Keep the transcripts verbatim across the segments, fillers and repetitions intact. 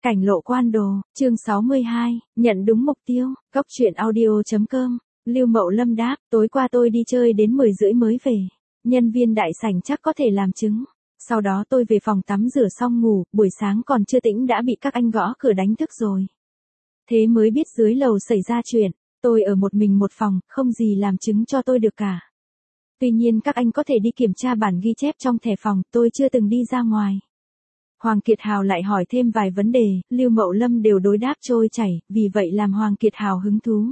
Cảnh lộ quan đồ, chương sáu mươi hai, nhận đúng mục tiêu, góc truyện audio.com, Lưu Mậu Lâm đáp, tối qua tôi đi chơi đến mười rưỡi mới về, nhân viên đại sảnh chắc có thể làm chứng. Sau đó tôi về phòng tắm rửa xong ngủ, buổi sáng còn chưa tỉnh đã bị các anh gõ cửa đánh thức rồi. Thế mới biết dưới lầu xảy ra chuyện, tôi ở một mình một phòng, không gì làm chứng cho tôi được cả. Tuy nhiên các anh có thể đi kiểm tra bản ghi chép trong thẻ phòng, tôi chưa từng đi ra ngoài. Hoàng Kiệt Hào lại hỏi thêm vài vấn đề, Lưu Mậu Lâm đều đối đáp trôi chảy, vì vậy làm Hoàng Kiệt Hào hứng thú.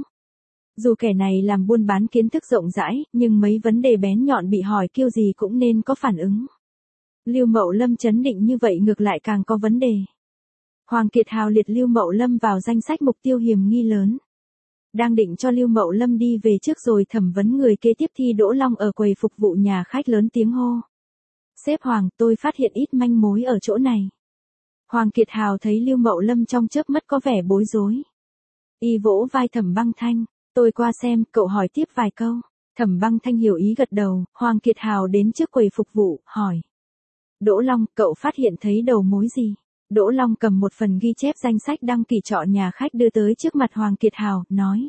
Dù kẻ này làm buôn bán kiến thức rộng rãi, nhưng mấy vấn đề bén nhọn bị hỏi kêu gì cũng nên có phản ứng. Lưu Mậu Lâm chấn định như vậy ngược lại càng có vấn đề. Hoàng Kiệt Hào liệt Lưu Mậu Lâm vào danh sách mục tiêu hiểm nghi lớn. Đang định cho Lưu Mậu Lâm đi về trước rồi thẩm vấn người kế tiếp thì Đỗ Long ở quầy phục vụ nhà khách lớn tiếng hô. Sếp Hoàng, tôi phát hiện ít manh mối ở chỗ này. Hoàng Kiệt Hào thấy Lưu Mậu Lâm trong chớp mắt có vẻ bối rối. Y vỗ vai Thẩm Băng Thanh, tôi qua xem, cậu hỏi tiếp vài câu. Thẩm Băng Thanh hiểu ý gật đầu, Hoàng Kiệt Hào đến trước quầy phục vụ, hỏi. Đỗ Long, cậu phát hiện thấy đầu mối gì? Đỗ Long cầm một phần ghi chép danh sách đăng ký trọ nhà khách đưa tới trước mặt Hoàng Kiệt Hào, nói.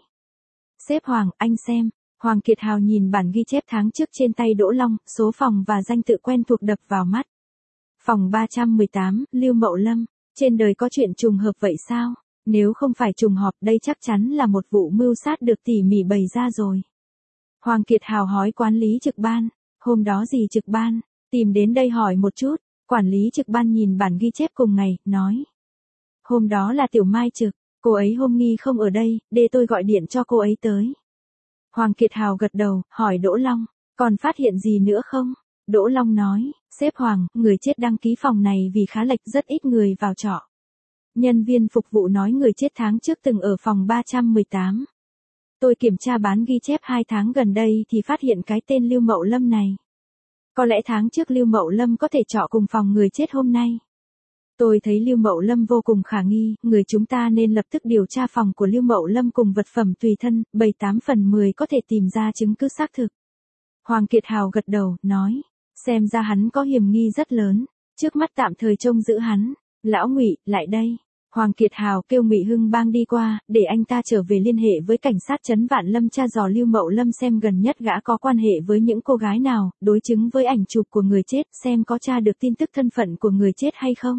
Sếp Hoàng, anh xem. Hoàng Kiệt Hào nhìn bản ghi chép tháng trước trên tay Đỗ Long, số phòng và danh tự quen thuộc đập vào mắt. Phòng ba trăm mười tám, Lưu Mậu Lâm. Trên đời có chuyện trùng hợp vậy sao? Nếu không phải trùng hợp đây chắc chắn là một vụ mưu sát được tỉ mỉ bày ra rồi. Hoàng Kiệt Hào hỏi quản lý trực ban. Hôm đó gì trực ban? Tìm đến đây hỏi một chút. Quản lý trực ban nhìn bản ghi chép cùng ngày, nói. Hôm đó là Tiểu Mai trực, cô ấy hôm nghi không ở đây, để tôi gọi điện cho cô ấy tới. Hoàng Kiệt Hào gật đầu, hỏi Đỗ Long, còn phát hiện gì nữa không? Đỗ Long nói, sếp Hoàng, người chết đăng ký phòng này vì khá lệch rất ít người vào trọ. Nhân viên phục vụ nói người chết tháng trước từng ở phòng ba trăm mười tám. Tôi kiểm tra bán ghi chép hai tháng gần đây thì phát hiện cái tên Lưu Mậu Lâm này. Có lẽ tháng trước Lưu Mậu Lâm có thể trọ cùng phòng người chết hôm nay. Tôi thấy Lưu Mậu Lâm vô cùng khả nghi, người chúng ta nên lập tức điều tra phòng của Lưu Mậu Lâm cùng vật phẩm tùy thân, bảy tám phần mười có thể tìm ra chứng cứ xác thực. Hoàng Kiệt Hào gật đầu, nói, xem ra hắn có hiểm nghi rất lớn, trước mắt tạm thời trông giữ hắn. Lão Ngụy, lại đây. Hoàng Kiệt Hào kêu Ngụy Hưng Bang đi qua, để anh ta trở về liên hệ với cảnh sát trấn Vạn Lâm tra dò Lưu Mậu Lâm xem gần nhất gã có quan hệ với những cô gái nào, đối chứng với ảnh chụp của người chết xem có tra được tin tức thân phận của người chết hay không.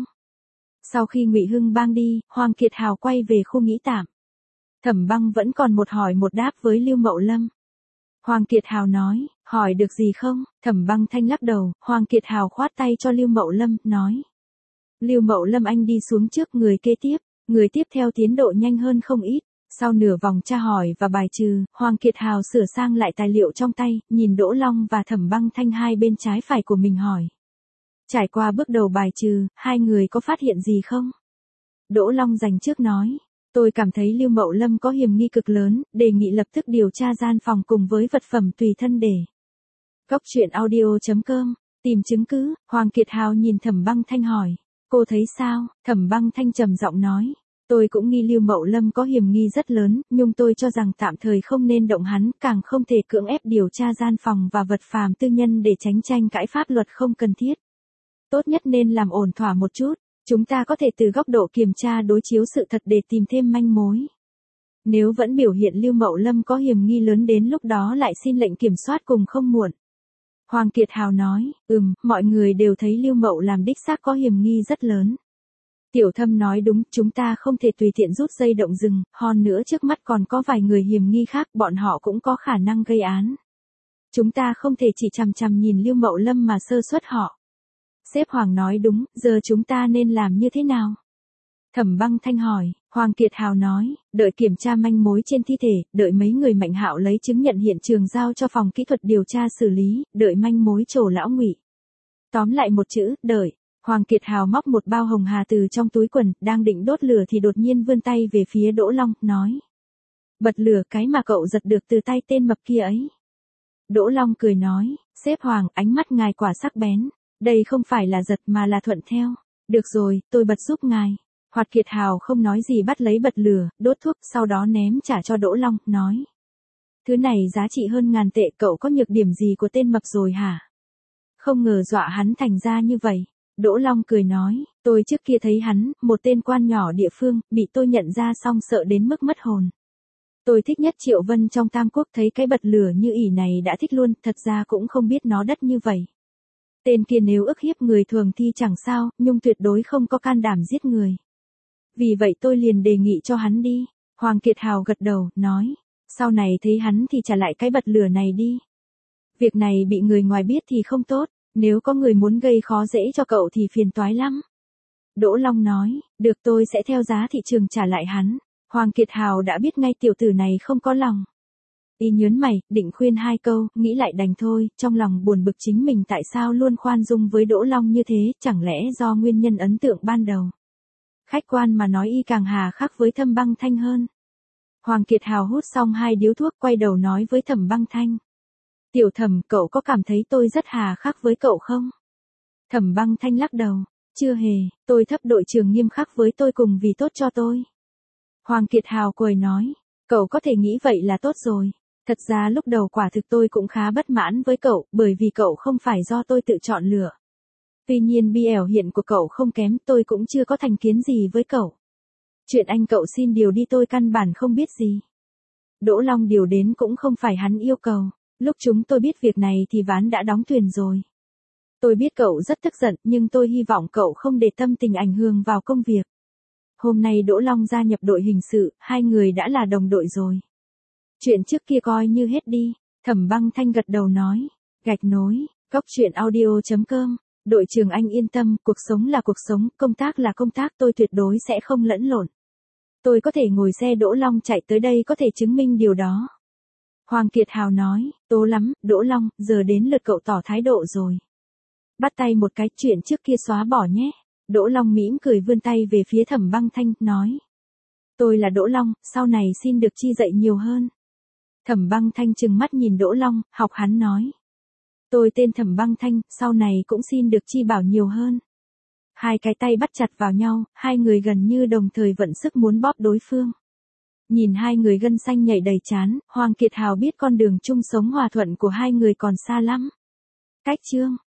Sau khi Ngụy Hưng Bang đi, Hoàng Kiệt Hào quay về khu nghỉ tạm. Thẩm Băng vẫn còn một hỏi một đáp với Lưu Mậu Lâm. Hoàng Kiệt Hào nói, hỏi được gì không? Thẩm Băng Thanh lắc đầu, Hoàng Kiệt Hào khoát tay cho Lưu Mậu Lâm, nói. Lưu Mậu Lâm anh đi xuống trước người kế tiếp, người tiếp theo tiến độ nhanh hơn không ít. Sau nửa vòng tra hỏi và bài trừ, Hoàng Kiệt Hào sửa sang lại tài liệu trong tay, nhìn Đỗ Long và Thẩm Băng Thanh hai bên trái phải của mình hỏi. Trải qua bước đầu bài trừ, hai người có phát hiện gì không? Đỗ Long dành trước nói, tôi cảm thấy Lưu Mậu Lâm có hiểm nghi cực lớn, đề nghị lập tức điều tra gian phòng cùng với vật phẩm tùy thân để. Góc truyện audio.com, tìm chứng cứ, Hoàng Kiệt Hào nhìn Thẩm Băng Thanh hỏi, cô thấy sao? Thẩm Băng Thanh trầm giọng nói, tôi cũng nghi Lưu Mậu Lâm có hiểm nghi rất lớn, nhưng tôi cho rằng tạm thời không nên động hắn, càng không thể cưỡng ép điều tra gian phòng và vật phàm tư nhân để tránh tranh cãi pháp luật không cần thiết. Tốt nhất nên làm ổn thỏa một chút, chúng ta có thể từ góc độ kiểm tra đối chiếu sự thật để tìm thêm manh mối. Nếu vẫn biểu hiện Lưu Mậu Lâm có hiểm nghi lớn đến lúc đó lại xin lệnh kiểm soát cùng không muộn. Hoàng Kiệt Hào nói, ừm, mọi người đều thấy Lưu Mậu làm đích xác có hiểm nghi rất lớn. Tiểu Thâm nói đúng, chúng ta không thể tùy tiện rút dây động rừng, hơn nữa trước mắt còn có vài người hiểm nghi khác, bọn họ cũng có khả năng gây án. Chúng ta không thể chỉ chằm chằm nhìn Lưu Mậu Lâm mà sơ suất họ. Sếp Hoàng nói đúng, giờ chúng ta nên làm như thế nào? Thẩm Băng Thanh hỏi, Hoàng Kiệt Hào nói, đợi kiểm tra manh mối trên thi thể, đợi mấy người Mạnh Hạo lấy chứng nhận hiện trường giao cho phòng kỹ thuật điều tra xử lý, đợi manh mối trổ Lão Ngụy. Tóm lại một chữ, đợi. Hoàng Kiệt Hào móc một bao hồng hà từ trong túi quần, đang định đốt lửa thì đột nhiên vươn tay về phía Đỗ Long, nói. Bật lửa cái mà cậu giật được từ tay tên mập kia ấy. Đỗ Long cười nói, sếp Hoàng, ánh mắt ngài quả sắc bén. Đây không phải là giật mà là thuận theo. Được rồi, tôi bật giúp ngài. Hoàng Kiệt Hào không nói gì bắt lấy bật lửa, đốt thuốc, sau đó ném trả cho Đỗ Long, nói. Thứ này giá trị hơn ngàn tệ, cậu có nhược điểm gì của tên mập rồi hả? Không ngờ dọa hắn thành ra như vậy. Đỗ Long cười nói, Tôi trước kia thấy hắn, một tên quan nhỏ địa phương, bị tôi nhận ra xong sợ đến mức mất hồn. Tôi thích nhất Triệu Vân trong Tam Quốc, thấy cái bật lửa như ỉ này đã thích luôn, thật ra cũng không biết nó đất như vậy. Tên kia nếu ức hiếp người thường thì chẳng sao, nhưng tuyệt đối không có can đảm giết người. Vì vậy tôi liền đề nghị cho hắn đi. Hoàng Kiệt Hào gật đầu, nói, sau này thấy hắn thì trả lại cái bật lửa này đi. Việc này bị người ngoài biết thì không tốt, nếu có người muốn gây khó dễ cho cậu thì phiền toái lắm. Đỗ Long nói, được, tôi sẽ theo giá thị trường trả lại hắn. Hoàng Kiệt Hào đã biết ngay tiểu tử này không có lòng. Y nhớn mày, định khuyên hai câu, nghĩ lại đành thôi, trong lòng buồn bực chính mình tại sao luôn khoan dung với Đỗ Long như thế, chẳng lẽ do nguyên nhân ấn tượng ban đầu. Khách quan mà nói y càng hà khắc với Thẩm Băng Thanh hơn. Hoàng Kiệt Hào hút xong hai điếu thuốc, quay đầu nói với Thẩm Băng Thanh. Tiểu Thẩm, cậu có cảm thấy tôi rất hà khắc với cậu không? Thẩm Băng Thanh lắc đầu, chưa hề, tôi thấp đội trưởng nghiêm khắc với tôi cùng vì tốt cho tôi. Hoàng Kiệt Hào cười nói, cậu có thể nghĩ vậy là tốt rồi. Thật ra lúc đầu quả thực tôi cũng khá bất mãn với cậu, bởi vì cậu không phải do tôi tự chọn lựa. Tuy nhiên bi ẻo hiện của cậu không kém, tôi cũng chưa có thành kiến gì với cậu. Chuyện anh cậu xin điều đi tôi căn bản không biết gì. Đỗ Long điều đến cũng không phải hắn yêu cầu, lúc chúng tôi biết việc này thì ván đã đóng thuyền rồi. Tôi biết cậu rất tức giận, nhưng tôi hy vọng cậu không để tâm tình ảnh hưởng vào công việc. Hôm nay Đỗ Long gia nhập đội hình sự, hai người đã là đồng đội rồi. Chuyện trước kia coi như hết đi. Thẩm Băng Thanh gật đầu nói, gạch nối, cóc truyện audio chấm com. Đội trưởng anh yên tâm, cuộc sống là cuộc sống, công tác là công tác, tôi tuyệt đối sẽ không lẫn lộn. Tôi có thể ngồi xe Đỗ Long chạy tới đây có thể chứng minh điều đó. Hoàng Kiệt Hào nói, tố lắm, Đỗ Long, giờ đến lượt cậu tỏ thái độ rồi. Bắt tay một cái, chuyện trước kia xóa bỏ nhé. Đỗ Long mỉm cười vươn tay về phía Thẩm Băng Thanh, nói. Tôi là Đỗ Long, sau này xin được chi dạy nhiều hơn. Thẩm Băng Thanh trừng mắt nhìn Đỗ Long, học hắn nói. Tôi tên Thẩm Băng Thanh, sau này cũng xin được chi bảo nhiều hơn. Hai cái tay bắt chặt vào nhau, hai người gần như đồng thời vận sức muốn bóp đối phương. Nhìn hai người gân xanh nhảy đầy trán, Hoàng Kiệt Hào biết con đường chung sống hòa thuận của hai người còn xa lắm. Cách chương